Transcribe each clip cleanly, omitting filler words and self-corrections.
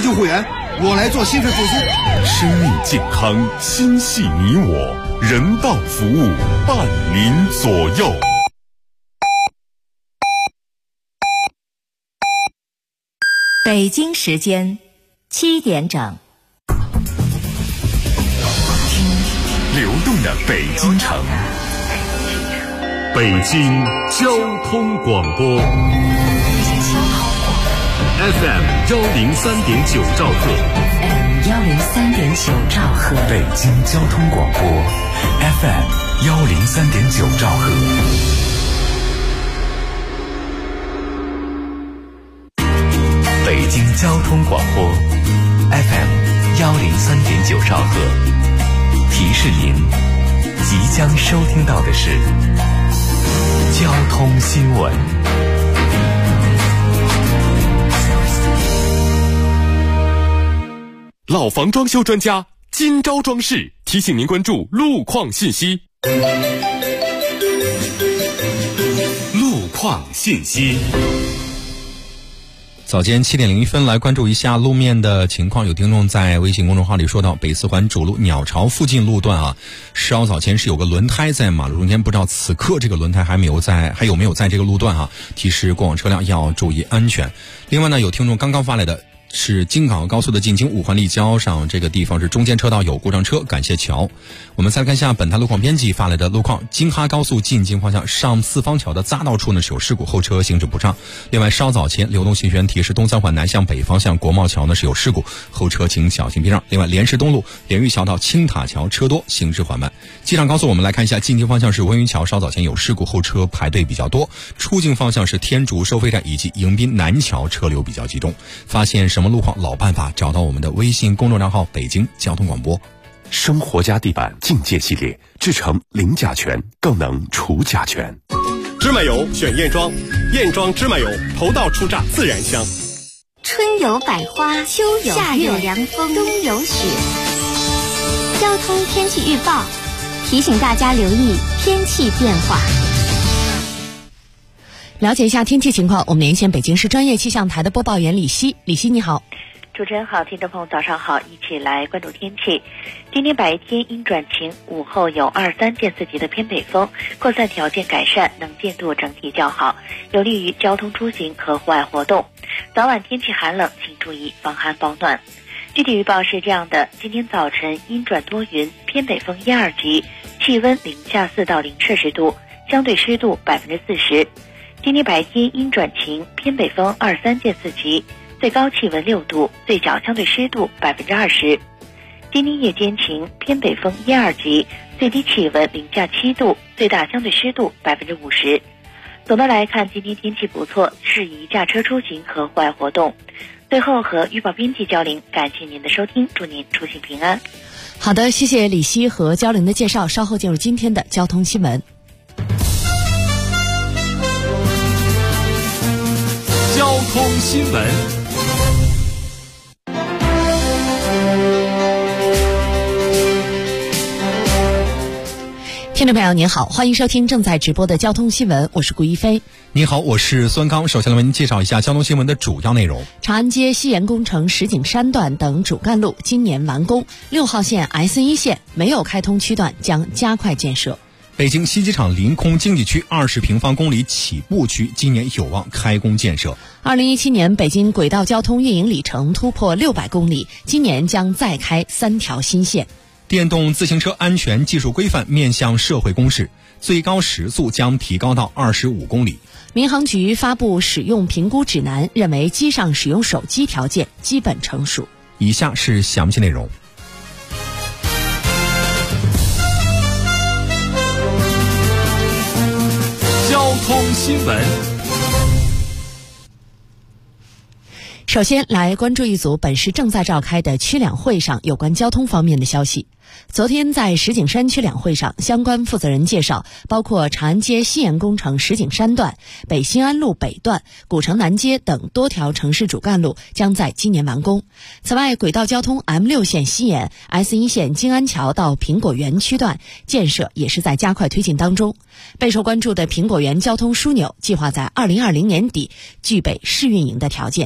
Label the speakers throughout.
Speaker 1: 救护员，我来做心肺复苏。
Speaker 2: 生命健康，心系你我，人道服务伴您左右。
Speaker 3: 北京时间7点整，
Speaker 2: 流动的北京城，北京交通广播 FM 103.9兆赫，
Speaker 3: 103.9兆赫，
Speaker 2: 北京交通广播 FM 103.9兆赫。北京交通广播 FM 103.9兆赫，提示您即将收听到的是交通新闻。老房装修专家金招装饰提醒您关注路况信息。路况信息。
Speaker 4: 早间7点01分，来关注一下路面的情况。有听众在微信公众号里说到，北四环主路鸟巢附近路段稍早前是有个轮胎在马路中间，不知道此刻这个轮胎还有没有在这个路段提示过往车辆要注意安全。另外呢，有听众刚刚发来的是京港澳高速的进京五环立交上，这个地方是中间车道有故障车，感谢桥。我们再来看一下本台路况编辑发来的路况。京哈高速进京方向上四方桥的匝道处呢是有事故，后车行驶不畅。另外稍早前流动信源提示东三环南向北方向国贸桥呢是有事故，后车请小心避让。另外莲石东路莲玉桥到青塔桥车多，行驶缓慢。机场高速我们来看一下，进京方向是温榆桥稍早前有事故，后车排队比较多。出境方向是天竺收费站以及迎宾南桥车流比较集中。发现什么路况，老办法，找到我们的微信公众账号北京交通广播。
Speaker 2: 生活家地板境界系列，制成零甲醛，更能除甲醛。
Speaker 5: 芝麻油选燕庄，燕庄芝麻油头道出榨自然香。
Speaker 6: 春有百花，秋有夏有凉风，冬有雪。交通天气预报提醒大家留意天气变化。
Speaker 3: 了解一下天气情况，我们连线北京市专业气象台的播报员李希。李希你好。
Speaker 7: 主持人好，听众朋友早上好，一起来关注天气。今天白天阴转晴，午后有23件4级的偏北风，扩散条件改善，能见度整体较好，有利于交通出行和户外活动。早晚天气寒冷，请注意防寒保暖。具体预报是这样的：今天早晨阴转多云，偏北风1、2级，气温零下4到0摄氏度，相对湿度40%。今天白天阴转晴，偏北风23件4级，最高气温6度，最小相对湿度20%。今天夜间晴，偏北风1、2级，最低气温零下7度，最大相对湿度50%。总的来看，今天天气不错，适宜驾车出行和户外活动。最后和预报编辑交流，感谢您的收听，祝您出行平安。
Speaker 3: 好的，谢谢李希和交流的介绍，稍后进入今天的交通新闻。
Speaker 2: 交通新闻。
Speaker 3: 听众朋友您好，欢迎收听正在直播的交通新闻，我是顾一飞。
Speaker 4: 你好，我是孙刚。首先来为您介绍一下交通新闻的主要内容。
Speaker 3: 长安街西延工程石景山段等主干路今年完工，6号线 S1 线没有开通区段将加快建设。
Speaker 4: 北京西机场临空经济区20平方公里起步区今年有望开工建设。
Speaker 3: 2017年北京轨道交通运营里程突破600公里，今年将再开3条新线。
Speaker 4: 电动自行车安全技术规范面向社会公示，最高时速将提高到25公里。
Speaker 3: 民航局发布使用评估指南，认为机上使用手机条件基本成熟。
Speaker 4: 以下是详细内容。
Speaker 2: 交通新闻。
Speaker 3: 首先来关注一组本市正在召开的区两会上有关交通方面的消息。昨天在石景山区两会上，相关负责人介绍，包括长安街西延工程石景山段、北新安路北段、古城南街等多条城市主干路将在今年完工。此外，轨道交通 M6 线西延、S1 线金安桥到苹果园区段建设也是在加快推进当中。备受关注的苹果园交通枢纽计划在2020年底具备试运营的条件。详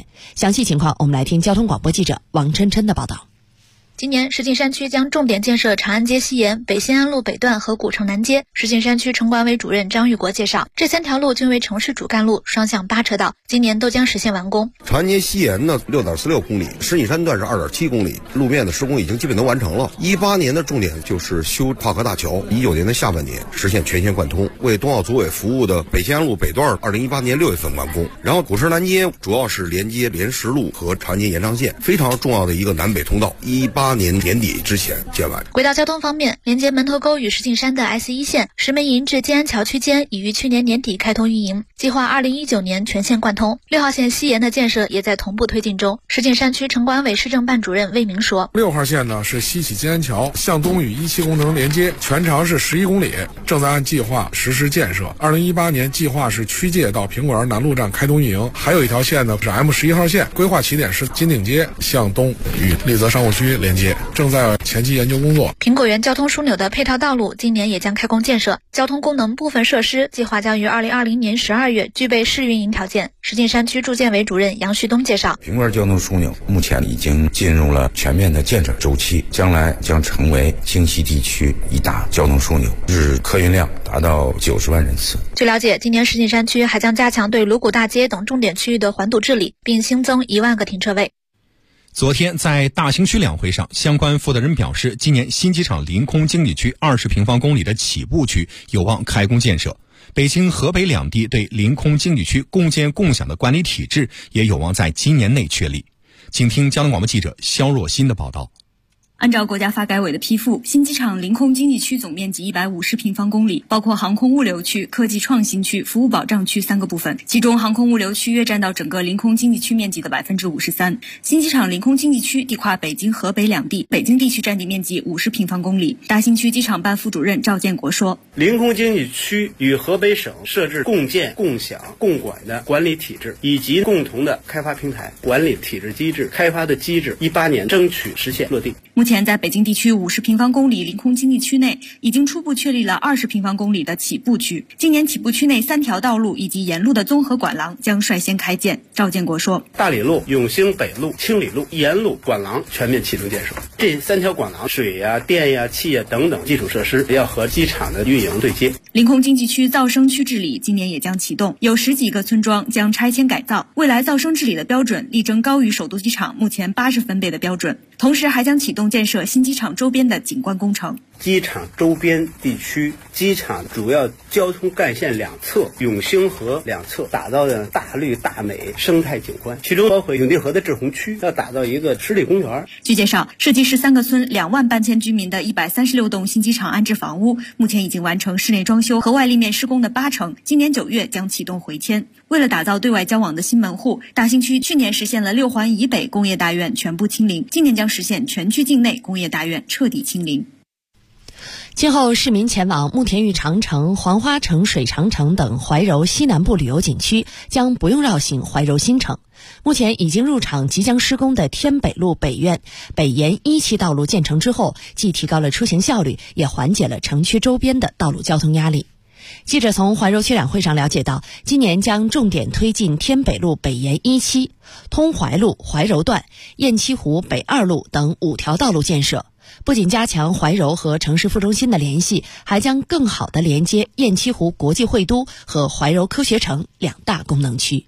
Speaker 3: 详细情况我们来听交通广播记者王琛琛的报道。
Speaker 8: 今年石景山区将重点建设长安街西沿、北新安路北段和古城南街。石景山区城管委主任张玉国介绍，这3条路均为城市主干路，双向8车道，今年都将实现完工。
Speaker 1: 长安街西沿呢 6.46 公里，石景山段是 2.7 公里，路面的施工已经基本都完成了。18年的重点就是修跨河大桥，19年的下半年实现全线贯通。为冬奥组委服务的北新安路北段2018年6月份完工。然后古城南街主要是连接莲石路和长安街延长线，非常重要的一个南北通道，18年年底之前建完。
Speaker 8: 轨道交通方面，连接门头沟与石景山的 S1 线石门营至建安桥区间已于去年年底开通运营，计划2019年全线贯通。6号线西沿的建设也在同步推进中。石景山区城管委市政办主任魏明说
Speaker 9: ，6号线呢是西起建安桥，向东与17工程连接，全长是11公里，正在按计划实施建设。2018年计划是区界到苹果园南路站开通运营。还有一条线呢是 M11号线，规划起点是金鼎街，向东与丽泽商务区连接，正在前期研究工作。
Speaker 8: 苹果园交通枢纽的配套道路今年也将开工建设，交通功能部分设施计划将于2020年12月具备试运营条件。石景山区住建委主任杨旭东介绍，
Speaker 10: 苹果园交通枢纽目前已经进入了全面的建设周期，将来将成为京西地区一大交通枢纽，日客运量达到90万人次。
Speaker 8: 据了解，今年石景山区还将加强对鲁谷大街等重点区域的环堵治理，并新增1万个停车位。
Speaker 4: 昨天在大兴区两会上，相关负责人表示，今年新机场临空经济区20平方公里的起步区有望开工建设。北京、河北两地对临空经济区共建共享的管理体制也有望在今年内确立。请听交通广播记者肖若欣的报道。
Speaker 11: 按照国家发改委的批复，新机场临空经济区总面积150平方公里，包括航空物流区、科技创新区、服务保障区3个部分，其中航空物流区约占到整个临空经济区面积的53%。新机场临空经济区地跨北京、河北两地，北京地区占地面积50平方公里。大兴区机场办副主任赵建国说，
Speaker 12: 临空经济区与河北省设置共建、共享、共管的管理体制，以及共同的开发平台、管理体制机制、开发的机制，18年争取实现落地。
Speaker 11: 目前在北京地区50平方公里临空经济区内，已经初步确立了20平方公里的起步区。今年起步区内3条道路以及沿路的综合管廊将率先开建。赵建国说，
Speaker 12: 大理路、永兴北路、青里路沿路管廊全面启动建设。这3条管廊水呀、电呀、气呀等等基础设施要和机场的运营对接。
Speaker 11: 临空经济区噪声区治理今年也将启动，有10几个村庄将拆迁改造，未来噪声治理的标准力争高于首都机场目前80分贝的标准。同时还将启动建设新机场周边的景观工程。
Speaker 12: 机场周边地区，机场主要交通干线两侧、永兴河两侧打造的大绿大美生态景观，其中包括永定河的滞洪区，要打造一个湿地公园。
Speaker 11: 据介绍，涉及13个村2万8千居民的136栋新机场安置房屋，目前已经完成室内装修和外立面施工的80%，今年9月将启动回迁。为了打造对外交往的新门户，大兴区去年实现了6环以北工业大院全部清零，今年将实现全区境内工业大院彻底清零。
Speaker 3: 今后市民前往慕田峪长城、黄花城、水长城等怀柔西南部旅游景区将不用绕行怀柔新城。目前已经入场即将施工的天北路北苑北沿1期道路建成之后，既提高了出行效率，也缓解了城区周边的道路交通压力。记者从怀柔区两会上了解到，今年将重点推进天北路北沿1期、通怀路怀柔段、雁栖湖北2路等5条道路建设。不仅加强怀柔和城市副中心的联系，还将更好地连接雁栖湖国际会都和怀柔科学城2大功能区。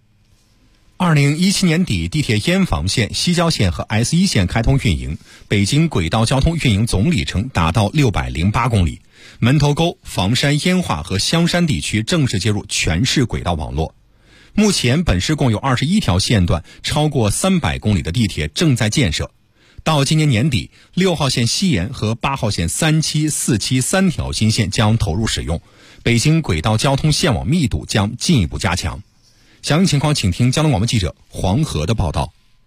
Speaker 4: 2017年底，地铁燕房线、西郊线和 S1 线开通运营，北京轨道交通运营总里程达到608公里。门头沟、房山、烟化和香山地区正式接入全市轨道网络。目前本市共有21条线段，超过300公里的地铁正在建设。到今年年底，6号线西延和8号线3期、4期3条新线将投入使用，北京轨道交通线网密度将进一步加强。详细情况请听交通广播记者黄河的报道。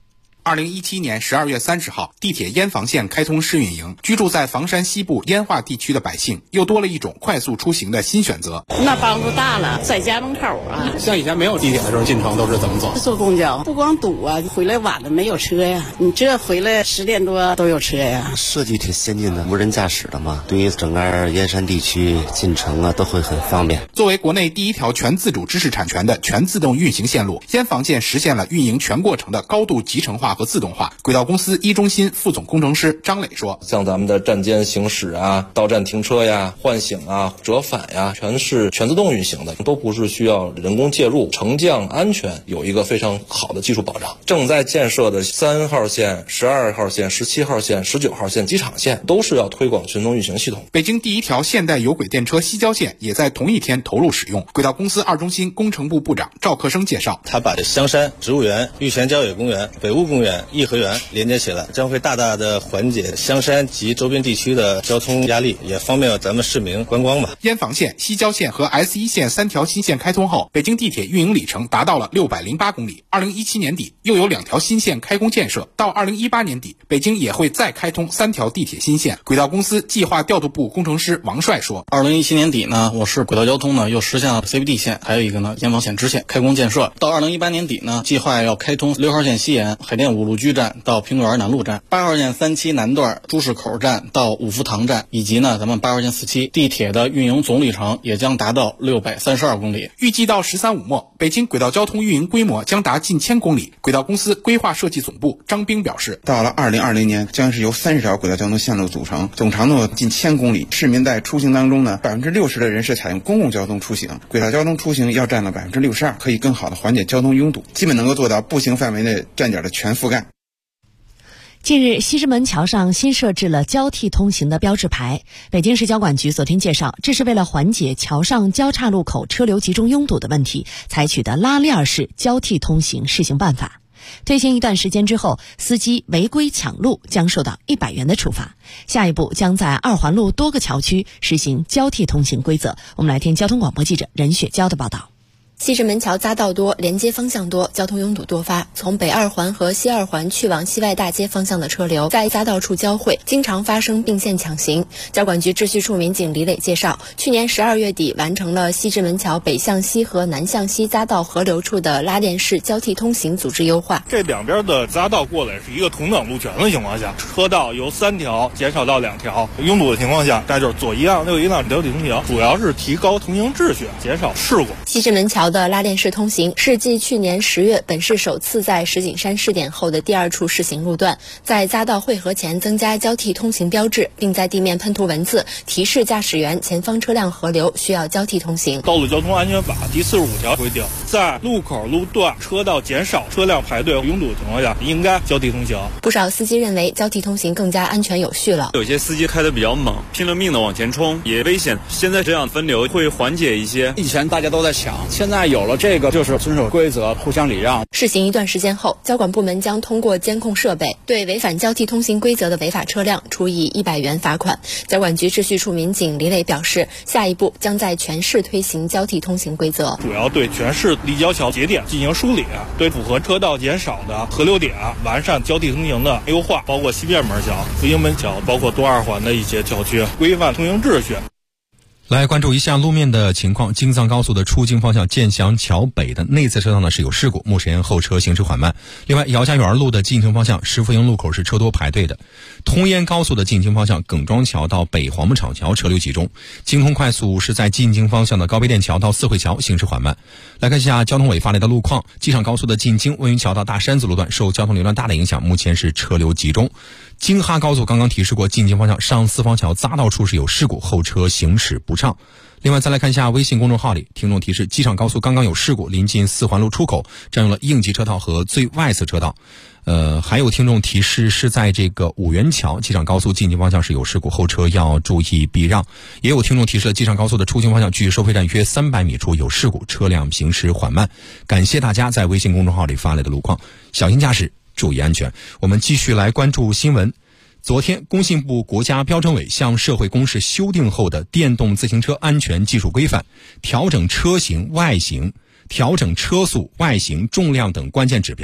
Speaker 13: 2017年12月30号，地铁燕房线开通试运营，居住在房山西部燕化地区的百姓又多了一种快速出行的新选择。
Speaker 14: 那帮助大了，在家门口啊。
Speaker 15: 像以前没有地铁的时候，进城都是怎么走？
Speaker 14: 坐公交，不光堵啊，回来晚了没有车呀。你这回来10点多都有车呀。
Speaker 16: 设计挺先进的，无人驾驶的嘛，对于整个燕山地区进城啊都会很方便。
Speaker 13: 作为国内第一条全自主知识产权的全自动运行线路，燕房线实现了运营全过程的高度集成化和自动化。轨道公司一中心副总工程师张磊说：
Speaker 17: 像咱们的站间行驶啊、到站停车呀、唤醒啊、折返呀，全是全自动运行的，都不是需要人工介入，乘降安全有一个非常好的技术保障。正在建设的3号线、12号线、17号线、19号线机场线都是要推广全自动运行系统。
Speaker 13: 北京第一条现代有轨电车西郊线也在同一天投入使用。轨道公司二中心工程部部长赵克生介绍，
Speaker 18: 他把香山植物园、玉泉郊野公园、北坞公园、颐和园连接起来，将会大大的缓解香山及周边地区的交通压力，也方便咱们市民观光吧。
Speaker 13: 燕房线、西郊线和 S1 线3条新线开通后，北京地铁运营里程达到了608公里。2017年底又有2条新线开工建设，到2018年底，北京也会再开通3条地铁新线。轨道公司计划调度部工程师王帅说
Speaker 15: ，2017年底呢，我市轨道交通呢又实现了 CBD 线，还有一个呢燕房线支线开工建设。到2018年底呢，计划要开通6号线西延海淀五路居站到苹果园南路站，8号线3期南段朱市口站到五福塘站，以及呢咱们8号线4期地铁的运营总里程也将达到632公里。
Speaker 13: 预计到13/5末，北京轨道交通运营规模将达近1000公里。轨道公司规划设计总部张兵表示，
Speaker 19: 到了2020年将是由30条轨道交通线路组成，总长度近1000公里。市民在出行当中呢，60%的人是采用公共交通出行，轨道交通出行要占了62%，可以更好的缓解交通拥堵，基本能够做到步行范围内站点的全覆盖。
Speaker 3: 近日，西直门桥上新设置了交替通行的标志牌。北京市交管局昨天介绍，这是为了缓解桥上交叉路口车流集中拥堵的问题，采取的拉链式交替通行试行办法。推行一段时间之后，司机违规抢路将受到100元的处罚。下一步将在2环路多个桥区实行交替通行规则。我们来听交通广播记者任雪娇的报道。
Speaker 20: 西直门桥匝道多，连接方向多，交通拥堵多发。从北2环和西2环去往西外大街方向的车流在匝道处交汇，经常发生并线抢行。交管局秩序处民警李磊介绍，去年12月底完成了西直门桥北向西和南向西匝道合流处的拉链式交替通行组织优化。
Speaker 21: 这两边的匝道过来是一个同等路权的情况下，车道由3条减少到2条，拥堵的情况下，那就是左一辆右一辆交替通行，主要是提高通行秩序，减少事故。
Speaker 20: 西直门桥的拉链式通行是继去年10月本市首次在石景山试点后的第2处试行路段，在匝道汇合前增加交替通行标志，并在地面喷涂文字，提示驾驶员前方车辆合流需要交替通行。
Speaker 21: 道路交通安全法第45条规定，在路口路段车道减少、车辆排队拥堵的情况下，应该交替通行。
Speaker 20: 不少司机认为交替通行更加安全有序了。
Speaker 22: 有些司机开得比较猛，拼了命的往前冲，也危险。现在这样分流会缓解一些。
Speaker 23: 以前大家都在抢，现在有了这个就是遵守规则，互相礼让。
Speaker 20: 试行一段时间后，交管部门将通过监控设备对违反交替通行规则的违法车辆处以100元罚款。交管局秩序处民警李磊表示，下一步将在全市推行交替通行规则，
Speaker 21: 主要对全市立交桥节点进行梳理，对符合车道减少的合流点完善交替通行的优化，包括西便门桥、复兴门桥，包括东2环的一些桥区，规范通行秩序。
Speaker 4: 来关注一下路面的情况。京藏高速的出京方向建祥桥北的内侧车道呢是有事故，目前后车行驶缓慢。另外，姚家园路的进京方向石福营路口是车多排队的。通燕高速的进京方向耿庄桥到北黄木厂桥车流集中。京通快速是在进京方向的高碑店桥到四惠桥行驶缓慢。来看一下交通委发来的路况。机场高速的进京温榆桥到大山子路段受交通流量大的影响，目前是车流集中。京哈高速刚刚提示过，进京方向上四方桥匝道处是有事故，后车行驶不畅。另外再来看一下微信公众号里，听众提示机场高速刚刚有事故，临近4环路出口占用了应急车道和最外侧车道。还有听众提示是在这个五元桥机场高速进京方向是有事故，后车要注意避让。也有听众提示了机场高速的出京方向距收费站约300米处有事故，车辆行驶缓慢。感谢大家在微信公众号里发来的路况，小心驾驶，注意安全。我们继续来关注新闻。昨天，工信部国家标准委向社会公示修订后的电动自行车安全技术规范，调整车型、外形、调整车速、外形、重量等关键指标。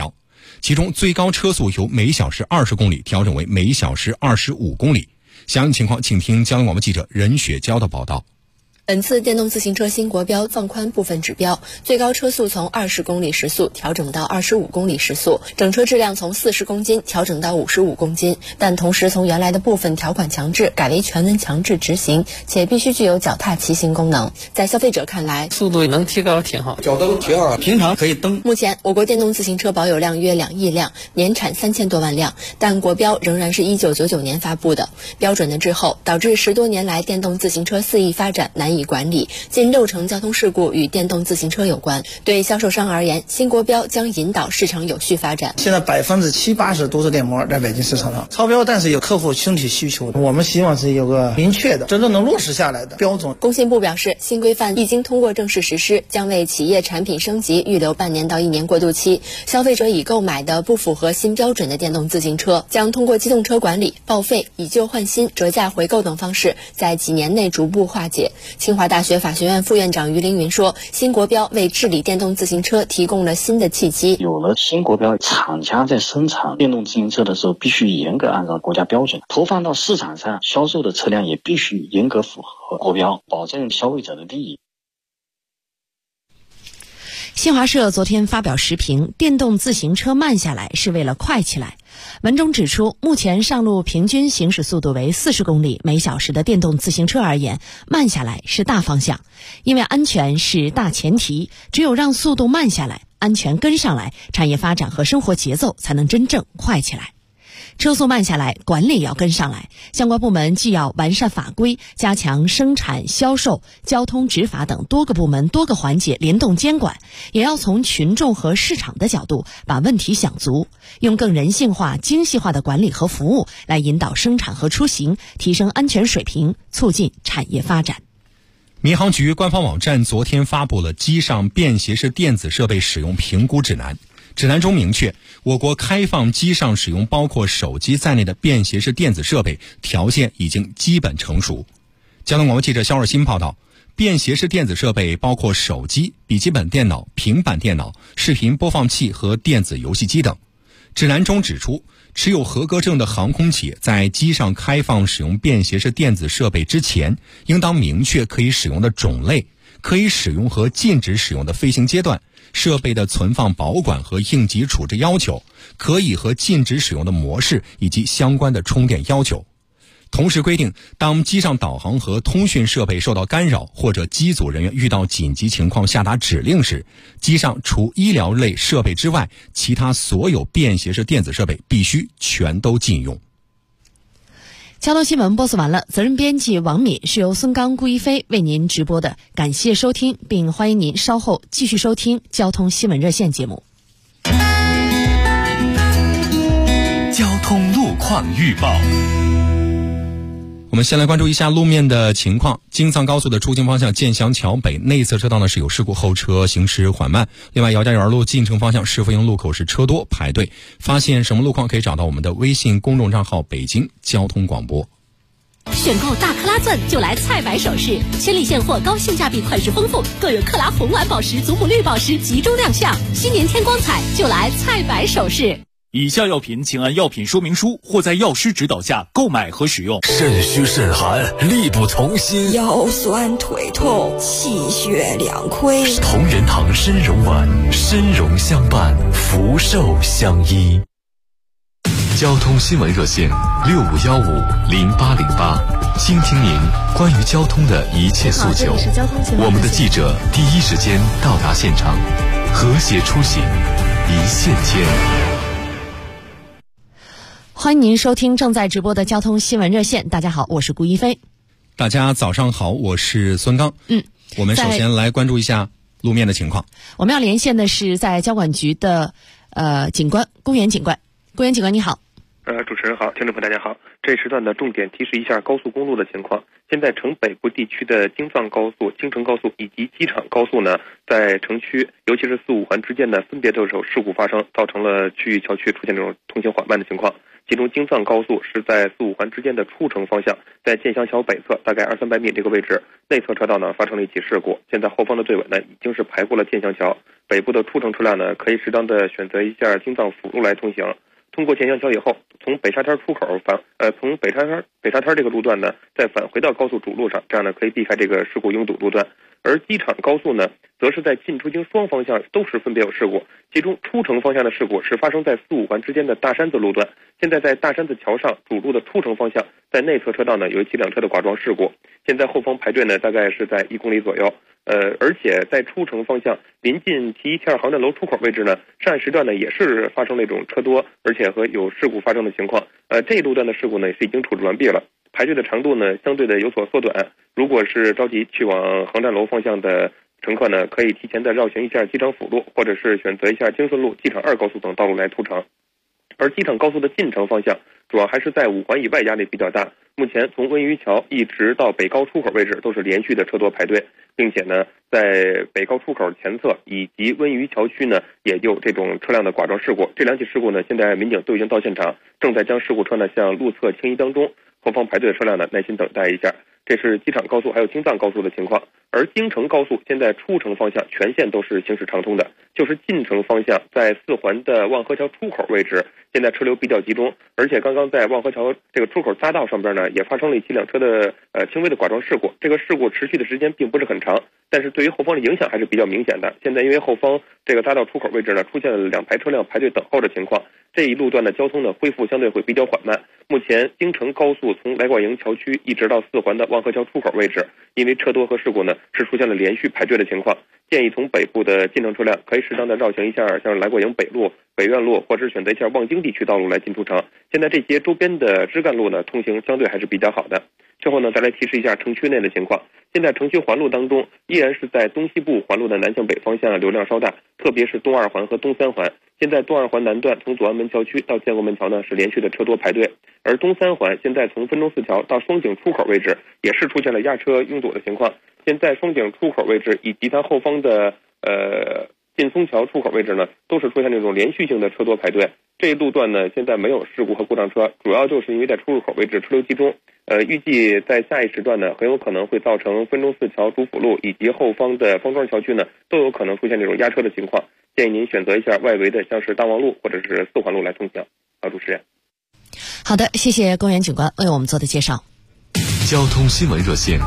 Speaker 4: 其中最高车速由每小时20公里调整为每小时25公里。详细情况请听交通广播记者任雪娇的报道。
Speaker 20: 本次电动自行车新国标放宽部分指标，最高车速从20公里时速调整到25公里时速，整车质量从40公斤调整到55公斤，但同时从原来的部分条款强制改为全文强制执行，且必须具有脚踏骑行功能。在消费者看来，
Speaker 5: 速度能提高挺好，脚蹬挺好，平常可以蹬。
Speaker 20: 目前我国电动自行车保有量约2亿辆，年产3000多万辆，但国标仍然是1999年发布的，标准的滞后导致10多年来电动自行车肆意发展难以管理，近60%交通事故与电动自行车有关。对销售商而言，新国标将引导市场有序发展。
Speaker 5: 现在70%-80%都是电摩在北京市场上超标，但是有客户身体需求，我们希望是有个明确的、真正能落实下来的标准。
Speaker 20: 工信部表示，新规范一经通过正式实施，将为企业产品升级预留半年到1年过渡期。消费者已购买的不符合新标准的电动自行车，将通过机动车管理、报废、以旧换新、折价回购等方式，在几年内逐步化解。清华大学法学院副院长于凌云说，新国标为治理电动自行车提供了新的契机。
Speaker 6: 有了新国标，厂家在生产电动自行车的时候必须严格按照国家标准，投放到市场上销售的车辆也必须严格符合国标，保证消费者的利益。
Speaker 3: 新华社昨天发表时评，电动自行车慢下来是为了快起来。文中指出，目前上路平均行驶速度为40公里每小时的电动自行车而言，慢下来是大方向，因为安全是大前提，只有让速度慢下来，安全跟上来，产业发展和生活节奏才能真正快起来。车速慢下来，管理要跟上来，相关部门既要完善法规，加强生产、销售、交通执法等多个部门多个环节联动监管，也要从群众和市场的角度把问题想足，用更人性化、精细化的管理和服务来引导生产和出行，提升安全水平，促进产业发展。
Speaker 4: 民航局官方网站昨天发布了机上便携式电子设备使用评估指南。指南中明确，我国开放机上使用包括手机在内的便携式电子设备条件已经基本成熟。交通广播记者肖若新报道，便携式电子设备包括手机、笔记本电脑、平板电脑、视频播放器和电子游戏机等。指南中指出，持有合格证的航空企业在机上开放使用便携式电子设备之前，应当明确可以使用的种类、可以使用和禁止使用的飞行阶段、设备的存放保管和应急处置要求、可以和禁止使用的模式以及相关的充电要求。同时规定，当机上导航和通讯设备受到干扰，或者机组人员遇到紧急情况下达指令时，机上除医疗类设备之外，其他所有便携式电子设备必须全都禁用。
Speaker 3: 交通新闻播送完了，责任编辑王敏，是由孙刚、顾一飞为您直播的，感谢收听，并欢迎您稍后继续收听交通新闻热线节目。
Speaker 2: 交通路况预报。
Speaker 4: 我们先来关注一下路面的情况。京藏高速的出京方向建祥桥北内侧车道呢是有事故，后车行驶缓慢。另外，姚家园路进城方向市福营路口是车多排队。发现什么路况可以找到我们的微信公众账号北京交通广播。
Speaker 7: 选购大克拉钻就来菜百首饰，千里现货，高性价比，款式丰富，更有克拉红蓝宝石、祖母绿宝石集中亮相。新年添光彩，就来菜百首饰。
Speaker 24: 以下药品请按药品说明书或在药师指导下购买和使用。
Speaker 2: 肾虚肾寒，力不从心，
Speaker 25: 腰酸腿痛，气血两亏。
Speaker 2: 同仁堂参茸丸，参茸相伴，福寿相依。交通新闻热线65150808，倾听您关于交通的一切诉求。我们的记者第一时间到达现场，和谐出行，一线牵。
Speaker 3: 欢迎您收听正在直播的交通新闻热线。大家好，我是顾一飞。
Speaker 4: 大家早上好，我是孙刚。我们首先来关注一下路面的情况。
Speaker 3: 我们要连线的是在交管局的警官，公园警官。公园警官你好。
Speaker 1: 主持人好，听众朋友大家好。这一时段的重点提示一下高速公路的情况。现在城北部地区的京藏高速、京承高速以及机场高速呢，在城区，尤其是4、5环之间呢，分别都有事故发生，造成了区域桥区出现这种通行缓慢的情况。其中京藏高速是在4、5环之间的出城方向，在建祥桥北侧大概200-300米这个位置，内侧车道呢发生了一起事故。现在后方的队尾呢已经是排过了建祥桥，北部的出城车辆呢可以适当的选择一下京藏辅路来通行。通过建祥桥以后，从北沙滩出口从北沙滩这个路段呢，再返回到高速主路上，这样呢可以避开这个事故拥堵路段。而机场高速呢，则是在进出京双方向都是分别有事故，其中出城方向的事故是发生在4、5环之间的大山子路段。现在在大山子桥上主路的出城方向，在内侧车道呢有一起2车的剐撞事故，现在后方排队呢大概是在1公里左右。而且在出城方向临近T1、T2航站楼出口位置呢，上一时段呢也是发生那种车多，而且和有事故发生的情况。这一路段的事故呢是已经处置完毕了，排队的长度呢相对的有所缩短。如果是着急去往航站楼方向的乘客呢，可以提前的绕行一下机场辅路，或者是选择一下京顺路、机场2高速等道路来出城。而机场高速的进城方向主要还是在5环以外压力比较大，目前从温榆桥一直到北高出口位置都是连续的车多排队，并且呢在北高出口前侧以及温榆桥区呢也有这种车辆的剐撞事故。这2起事故呢，现在民警都已经到现场，正在将事故车呢向路侧清移当中，后方排队的车辆呢耐心等待一下。这是机场高速还有京藏高速的情况。而京承高速现在出城方向全线都是行驶畅通的，就是进城方向在4环的望河桥出口位置，现在车流比较集中，而且刚刚在望河桥这个出口匝道上边呢，也发生了一起2车的轻微的剐撞事故。这个事故持续的时间并不是很长，但是对于后方的影响还是比较明显的。现在因为后方这个匝道出口位置呢出现了2排车辆排队等候的情况，这一路段的交通呢恢复相对会比较缓慢。目前京承高速从来广营桥区一直到4环的望河桥出口位置，因为车多和事故呢是出现了连续排队的情况，建议从北部的进城车辆可以适当的绕行一下像来广营北路、北苑路，或者选择一下望京地区道路来进出城。现在这些周边的支干路呢通行相对还是比较好的。最后呢，再来提示一下城区内的情况。现在城区环路当中，依然是在东西部环路的南向北方向流量稍大，特别是东2环和东3环。现在东2环南段从左安门桥区到建国门桥呢是连续的车多排队，而东3环现在从分钟寺桥到双井出口位置也是出现了压车拥堵的情况。现在双井出口位置以及它后方的劲松桥出口位置呢，都是出现这种连续性的车多排队。这一路段呢，现在没有事故和故障车，主要就是因为在出入口位置车流集中。预计在下一时段呢，很有可能会造成分钟寺桥、主辅路以及后方的方庄桥区呢，都有可能出现这种压车的情况。建议您选择一下外围的，像是大望路或者是4环路来通行。主持人。
Speaker 3: 好的，谢谢公园警官为我们做的介绍。
Speaker 2: 交通新闻热线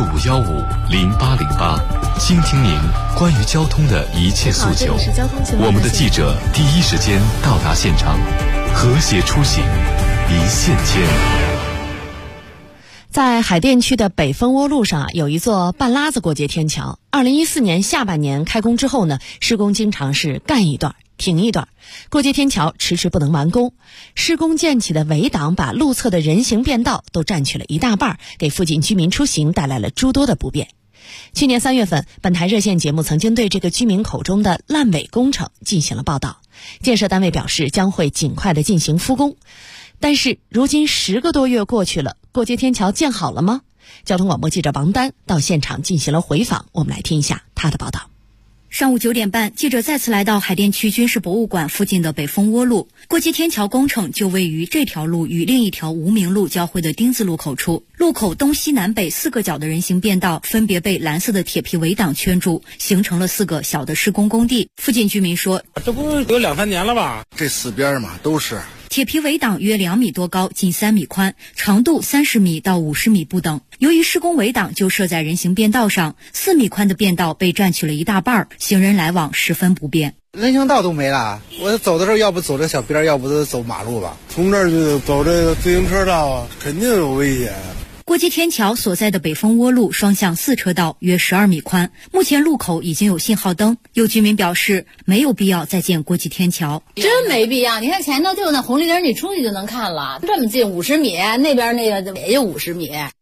Speaker 2: 65150808，倾听您关于交通的一切诉求。我们的记者第一时间到达现场，和谐出行，一线牵。
Speaker 3: 在海淀区的北蜂窝路上有一座半拉子过街天桥。2014年下半年开工之后呢，施工经常是干一段停一段，过街天桥迟迟不能完工。施工建起的围挡把路侧的人行便道都占去了一大半，给附近居民出行带来了诸多的不便。去年3月份，本台热线节目曾经对这个居民口中的烂尾工程进行了报道。建设单位表示将会尽快的进行复工。但是如今10个多月过去了，过街天桥建好了吗？交通广播记者王丹到现场进行了回访，我们来听一下他的报道。
Speaker 11: 上午9点半，记者再次来到海淀区军事博物馆附近的北蜂窝路。过街天桥工程就位于这条路与另一条无名路交汇的丁字路口处。路口东西南北4个角的人行便道分别被蓝色的铁皮围挡圈住，形成了4个小的施工工地。附近居民说，
Speaker 8: 这不有2-3年了吧？这4边嘛都是
Speaker 11: 铁皮围挡约2米多高，近3米宽，长度30米到50米不等。由于施工围挡就设在人行便道上，4米宽的便道被占去了一大半，行人来往十分不便。
Speaker 8: 人行道都没了，我走的时候要不走这小边，要不就走马路吧。从这儿就走这个自行车道啊，肯定有危险。
Speaker 11: 过街天桥所在的北蜂窝路双向4车道约12米宽，目前路口已经有信号灯。有居民表示，没有必要再建过街天桥，
Speaker 9: 真没必要。你看前头就那红绿灯，你出去就能看了，这么近50米，那边那个也有50米。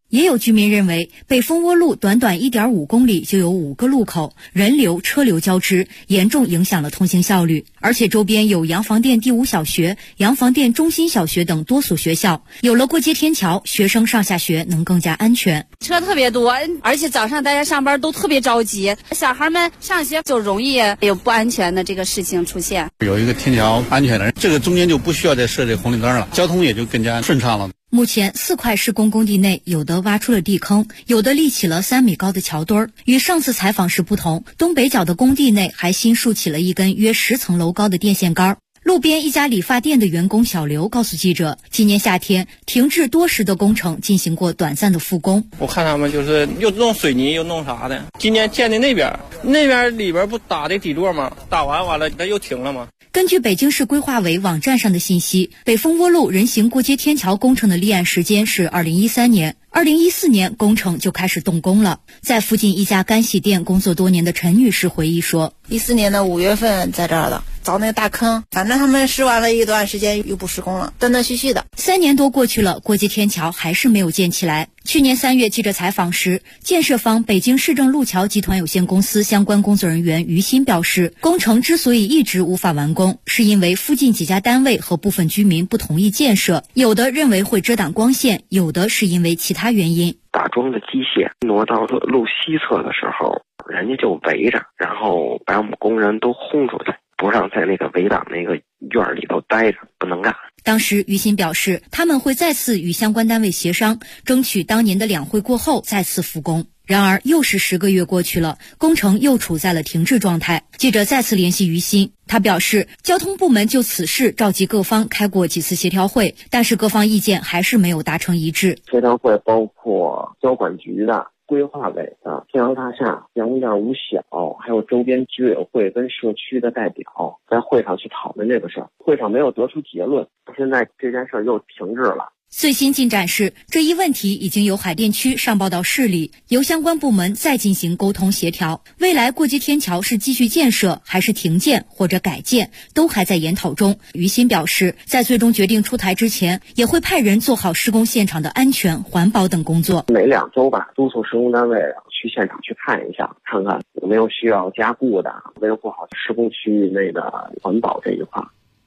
Speaker 9: 也有居民认为，北蜂窝路短短1.5公里就有5个路口，人流车流交织，严重影响了通行效率。而且周边有洋房店第5小学、洋房店中心小学等多所学校，有了过街天桥，学生上下学能更加安全。
Speaker 10: 车特别多，而且早上大家上班都特别着急，小孩们上学就容易有不安全的这个事情出现。
Speaker 12: 有一个天桥安全的，这个中间就不需要再设这红绿灯了，交通也就更加顺畅了。
Speaker 9: 目前4块施工工地内，有的挖出了地坑，有的立起了3米高的桥墩儿。与上次采访时不同，东北角的工地内还新竖起了一根约10层楼高的电线杆。路边一家理发店的员工小刘告诉记者，今年夏天停滞多时的工程进行过短暂的复工。
Speaker 14: 我看他们就是又弄水泥又弄啥的，今年建的那边里边不打的底座吗？打完了它又停了吗？
Speaker 9: 根据北京市规划委网站上的信息，北蜂窝路人行过街天桥工程的立案时间是2013年，2014年工程就开始动工了。在附近一家干洗店工作多年的陈女士回忆说
Speaker 16: ，14年的5月份在这儿了，凿那个大坑，反正他们施完了一段时间又不施工了，断断续续的。
Speaker 9: 3年多过去了，过街天桥还是没有建起来。去年3月记者采访时，建设方北京市政路桥集团有限公司相关工作人员于鑫表示，工程之所以一直无法完工，是因为附近几家单位和部分居民不同意建设，有的认为会遮挡光线，有的是因为其他原因。
Speaker 26: 打桩的机械挪到路西侧的时候，人家就围着，然后把我们工人都轰出去，不让在那个围挡那个院里头待着，不能干。
Speaker 9: 当时于鑫表示，他们会再次与相关单位协商，争取当年的两会过后再次复工。然而又是10个月过去了，工程又处在了停滞状态。记者再次联系于鑫，他表示，交通部门就此事召集各方开过几次协调会，但是各方意见还是没有达成一致。
Speaker 26: 协调会包括交管局的、规划委的、天阳大厦、洋务店五小，还有周边居委会跟社区的代表在会上去讨论这个事儿，会上没有得出结论，现在这件事又停滞了。
Speaker 9: 最新进展是，这一问题已经由海淀区上报到市里，由相关部门再进行沟通协调。未来过街天桥是继续建设还是停建或者改建，都还在研讨中。于鑫表示，在最终决定出台之前，也会派人做好施工现场的安全、环保等工作。
Speaker 26: 每2周吧，督促施工单位去现场去看一下，看看有没有需要加固的，维护好施工区域内的环保这一块。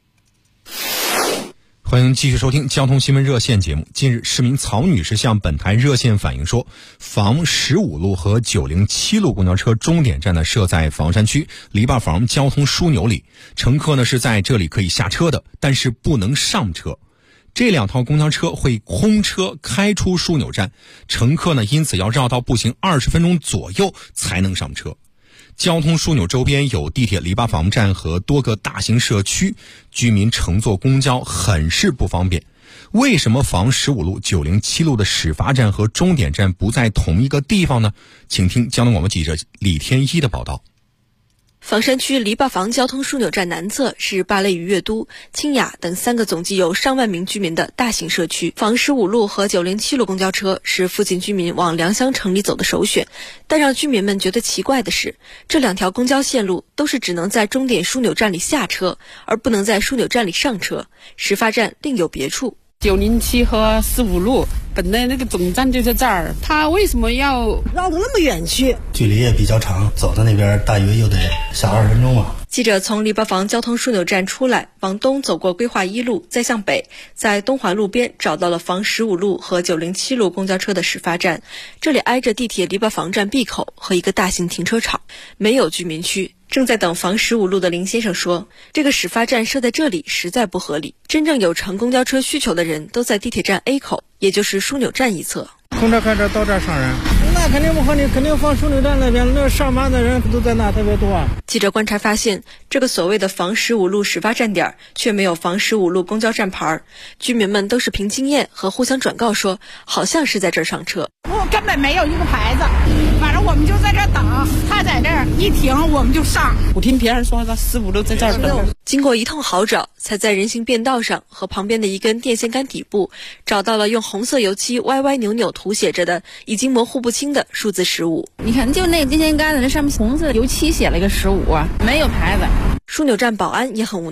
Speaker 4: 欢迎继续收听交通新闻热线节目。近日，市民曹女士向本台热线反映说，房15路和907路公交车终点站呢设在房山区篱笆房交通枢纽里，乘客呢是在这里可以下车的，但是不能上车。这2套公交车会空车开出枢纽站，乘客呢因此要绕道步行20分钟左右才能上车。交通枢纽周边有地铁篱笆房站和多个大型社区，居民乘坐公交很是不方便。为什么房15路、907路的始发站和终点站不在同一个地方呢？请听交通广播记者李天一的报道。
Speaker 27: 房山区篱笆房交通枢纽站南侧是芭蕾鱼跃都、清雅等3个总计有上万名居民的大型社区。房15路和907路公交车是附近居民往良乡城里走的首选，但让居民们觉得奇怪的是，这2条公交线路都是只能在终点枢纽站里下车，而不能在枢纽站里上车，始发站另有别处。
Speaker 28: 907和15路本来那个总站就在这儿，他为什么要
Speaker 29: 绕得那么远去？
Speaker 30: 距离也比较长，走到那边大约又得下20分钟吧。
Speaker 27: 记者从篱笆房交通枢纽站出来，往东走过规划1路，再向北，在东环路边找到了房15路和907路公交车的始发站。这里挨着地铁篱笆房站闭口和一个大型停车场，没有居民区。正在等房15路的林先生说，这个始发站设在这里实在不合理，真正有乘公交车需求的人都在地铁站 A 口，也就是枢纽站一侧。
Speaker 8: 空车开车到这儿上人，那肯定不合理，肯定放枢纽站那边，那上班的人都在那特别多啊。
Speaker 27: 记者观察发现，这个所谓的房15路始发站点却没有房15路公交站牌，居民们都是凭经验和互相转告说，好像是在这儿上车。
Speaker 29: 我根本没有一个牌子，反正我们就在这儿等，他在这儿一停我们就上。
Speaker 28: 我听别人说他15路在这儿等。
Speaker 27: 经过一通好找，才在人行便道上和旁边的一根电线杆底部找到了用红色油漆歪歪扭扭涂写着的已经模糊不清的数字15。
Speaker 29: 你看，就那电线杆子那上面红色油漆写了一个15啊，没有牌子。
Speaker 27: 枢纽站保安也很无奈，他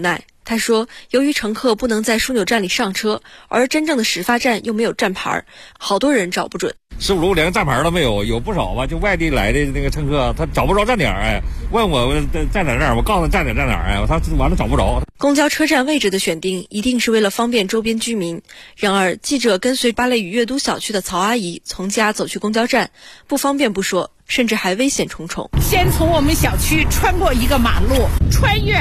Speaker 27: 他说，由于乘客不能在枢纽站里上车，而真正的始发站又没有站牌，好多人找不准。
Speaker 5: 15路连个站牌都没有，有不少吧，就外地来的那个乘客，他找不着站点，问我站在哪儿，我告诉他站点在哪儿，他完了找不着。
Speaker 27: 公交车站位置的选定一定是为了方便周边居民。然而，记者跟随芭蕾与悦都小区的曹阿姨从家走去公交站，不方便不说，甚至还危险重重。
Speaker 29: 先从我们小区穿过一个马路，穿越